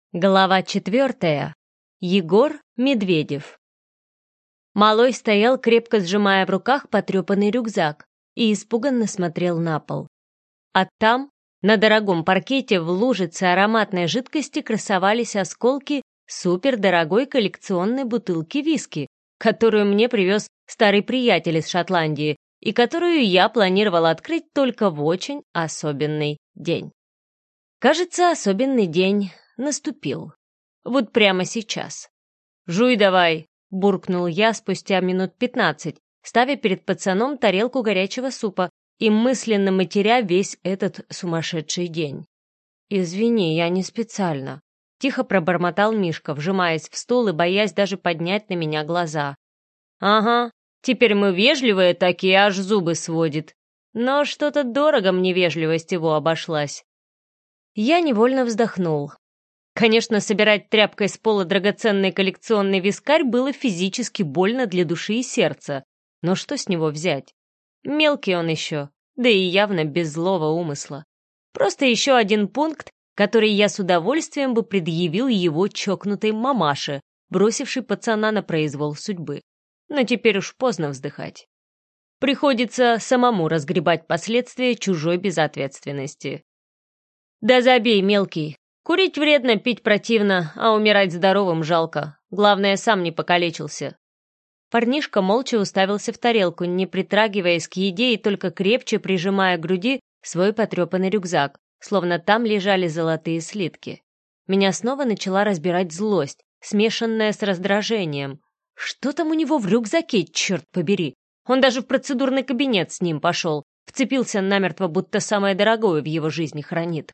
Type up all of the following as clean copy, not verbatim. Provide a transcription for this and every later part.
Глава 4. Егор Медведев. Малой стоял, крепко сжимая в руках потрепанный рюкзак, и испуганно смотрел на пол. А там, на дорогом паркете, в лужице ароматной жидкости красовались осколки супердорогой коллекционной бутылки виски, которую мне привез старый приятель из Шотландии и которую я планировала открыть только в очень особенный день. Кажется, особенный день наступил. Вот прямо сейчас. «Жуй давай!» — буркнул я спустя минут 15, ставя перед пацаном тарелку горячего супа и мысленно матеря весь этот сумасшедший день. «Извини, я не специально», — тихо пробормотал Мишка, вжимаясь в стул и боясь даже поднять на меня глаза. «Ага, теперь мы вежливые такие, аж зубы сводит. Но что-то дорого мне вежливость его обошлась». Я невольно вздохнул. Конечно, собирать тряпкой с пола драгоценный коллекционный вискарь было физически больно для души и сердца. Но что с него взять? Мелкий он еще, да и явно без злого умысла. Просто еще один пункт, который я с удовольствием бы предъявил его чокнутой мамаше, бросившей пацана на произвол судьбы. Но теперь уж поздно вздыхать. Приходится самому разгребать последствия чужой безответственности. «Да забей, мелкий. Курить вредно, пить противно, а умирать здоровым жалко. Главное, сам не покалечился». Парнишка молча уставился в тарелку, не притрагиваясь к еде и только крепче прижимая к груди свой потрепанный рюкзак, словно там лежали золотые слитки. Меня снова начала разбирать злость, смешанная с раздражением. Что там у него в рюкзаке, черт побери? Он даже в процедурный кабинет с ним пошел, вцепился намертво, будто самое дорогое в его жизни хранит.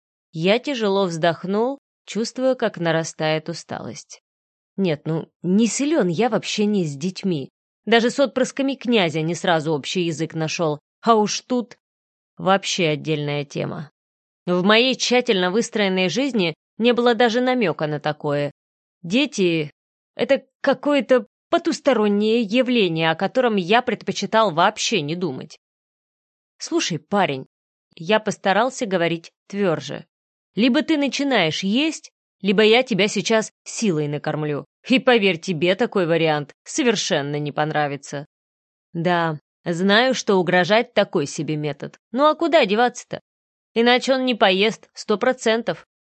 Я тяжело вздохнул, чувствуя, как нарастает усталость. Нет, не силен я вообще не с детьми. Даже с отпрысками князя не сразу общий язык нашел. А уж тут вообще отдельная тема. В моей тщательно выстроенной жизни не было даже намека на такое. Дети — это какое-то потустороннее явление, о котором я предпочитал вообще не думать. «Слушай, парень», — я постарался говорить тверже. «Либо ты начинаешь есть, либо я тебя сейчас силой накормлю. И поверь, тебе такой вариант совершенно не понравится». Да, знаю, что угрожать такой себе метод. Ну а куда деваться-то? Иначе он не поест, 100%.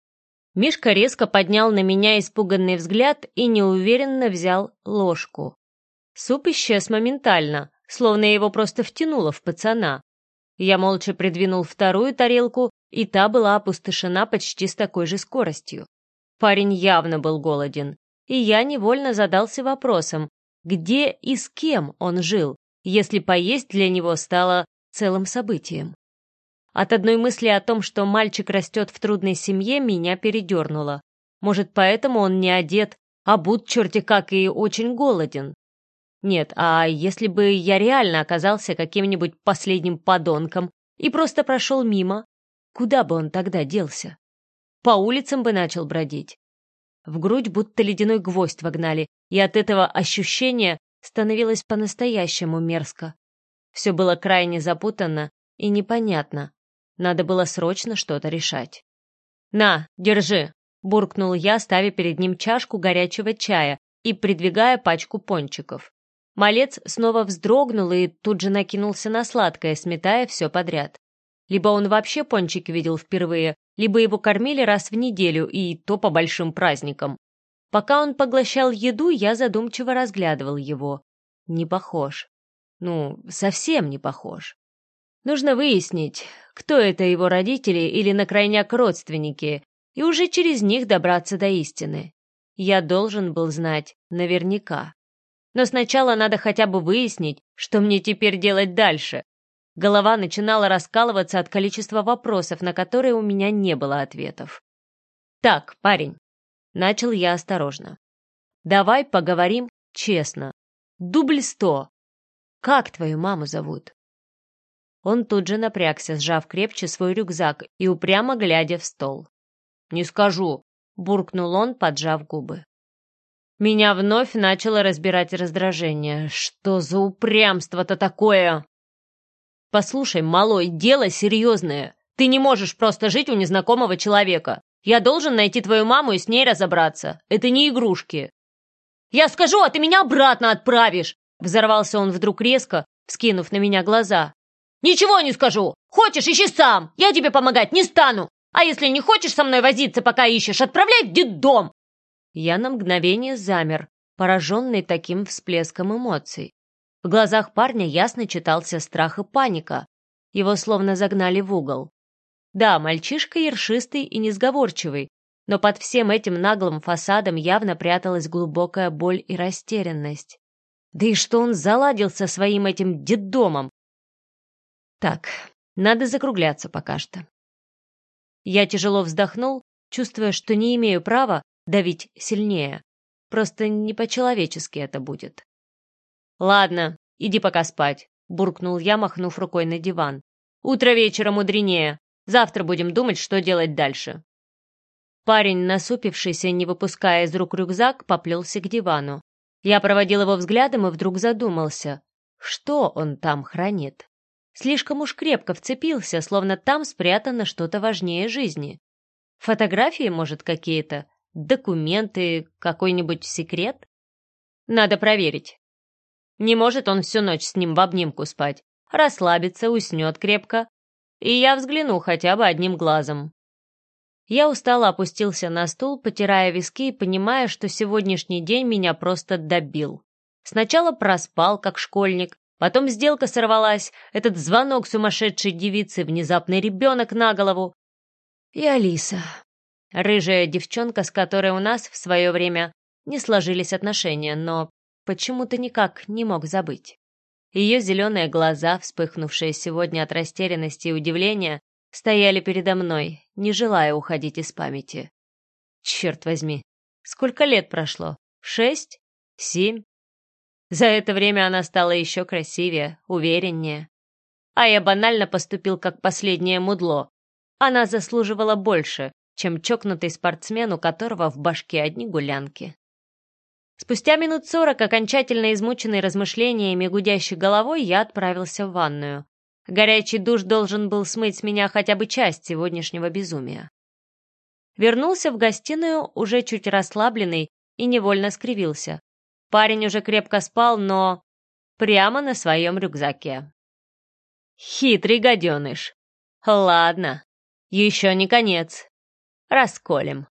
Мишка резко поднял на меня испуганный взгляд и неуверенно взял ложку. Суп исчез моментально, словно его просто втянуло в пацана. Я молча придвинул вторую тарелку, и та была опустошена почти с такой же скоростью. Парень явно был голоден, и я невольно задался вопросом, где и с кем он жил, если поесть для него стало целым событием. От одной мысли о том, что мальчик растет в трудной семье, меня передернуло. Может, поэтому он не одет, а обут черти как и очень голоден. Нет, а если бы я реально оказался каким-нибудь последним подонком и просто прошел мимо, куда бы он тогда делся? По улицам бы начал бродить. В грудь будто ледяной гвоздь вогнали, и от этого ощущения становилось по-настоящему мерзко. Все было крайне запутанно и непонятно. Надо было срочно что-то решать. «На, держи!» — буркнул я, ставя перед ним чашку горячего чая и придвигая пачку пончиков. Малец снова вздрогнул и тут же накинулся на сладкое, сметая все подряд. Либо он вообще пончики видел впервые, либо его кормили раз в неделю, и то по большим праздникам. Пока он поглощал еду, я задумчиво разглядывал его. Не похож. Совсем не похож. Нужно выяснить, кто это его родители или на крайняк родственники, и уже через них добраться до истины. Я должен был знать наверняка. Но сначала надо хотя бы выяснить, что мне теперь делать дальше. Голова начинала раскалываться от количества вопросов, на которые у меня не было ответов. «Так, парень», — начал я осторожно, — «давай поговорим честно. Дубль 100. Как твою маму зовут?» Он тут же напрягся, сжав крепче свой рюкзак и упрямо глядя в стол. «Не скажу», — буркнул он, поджав губы. Меня вновь начало разбирать раздражение. Что за упрямство-то такое? «Послушай, малой, дело серьезное. Ты не можешь просто жить у незнакомого человека. Я должен найти твою маму и с ней разобраться. Это не игрушки». «Я скажу, а ты меня обратно отправишь!» Взорвался он вдруг резко, вскинув на меня глаза. «Ничего не скажу! Хочешь, ищи сам! Я тебе помогать не стану! А если не хочешь со мной возиться, пока ищешь, отправляй в детдом!» Я на мгновение замер, пораженный таким всплеском эмоций. В глазах парня ясно читался страх и паника. Его словно загнали в угол. Да, мальчишка ершистый и несговорчивый, но под всем этим наглым фасадом явно пряталась глубокая боль и растерянность. Да и что он заладил со своим этим детдомом? Так, надо закругляться пока что. Я тяжело вздохнул, чувствуя, что не имею права давить сильнее. Просто не по-человечески это будет. «Ладно, иди пока спать», — буркнул я, махнув рукой на диван. «Утро вечера мудренее. Завтра будем думать, что делать дальше». Парень, насупившийся, не выпуская из рук рюкзак, поплелся к дивану. Я проводил его взглядом и вдруг задумался, что он там хранит. Слишком уж крепко вцепился, словно там спрятано что-то важнее жизни. Фотографии, может, какие-то? Документы? Какой-нибудь секрет? Надо проверить. Не может он всю ночь с ним в обнимку спать. Расслабится, уснет крепко. И я взгляну хотя бы одним глазом. Я устало опустился на стул, потирая виски и понимая, что сегодняшний день меня просто добил. Сначала проспал, как школьник, потом сделка сорвалась, этот звонок сумасшедшей девицы, внезапный ребенок на голову. И Алиса, рыжая девчонка, с которой у нас в свое время не сложились отношения, но почему-то никак не мог забыть. Ее зеленые глаза, вспыхнувшие сегодня от растерянности и удивления, стояли передо мной, не желая уходить из памяти. Черт возьми, сколько лет прошло? 6? 7? За это время она стала еще красивее, увереннее. А я банально поступил как последнее мудло. Она заслуживала больше, чем чокнутый спортсмен, у которого в башке одни гулянки. Спустя минут 40, окончательно измученный размышлениями и гудящей головой, я отправился в ванную. Горячий душ должен был смыть с меня хотя бы часть сегодняшнего безумия. Вернулся в гостиную уже чуть расслабленный и невольно скривился. Парень уже крепко спал, но прямо на своем рюкзаке. Хитрый гаденыш. Ладно, еще не конец. Расколем.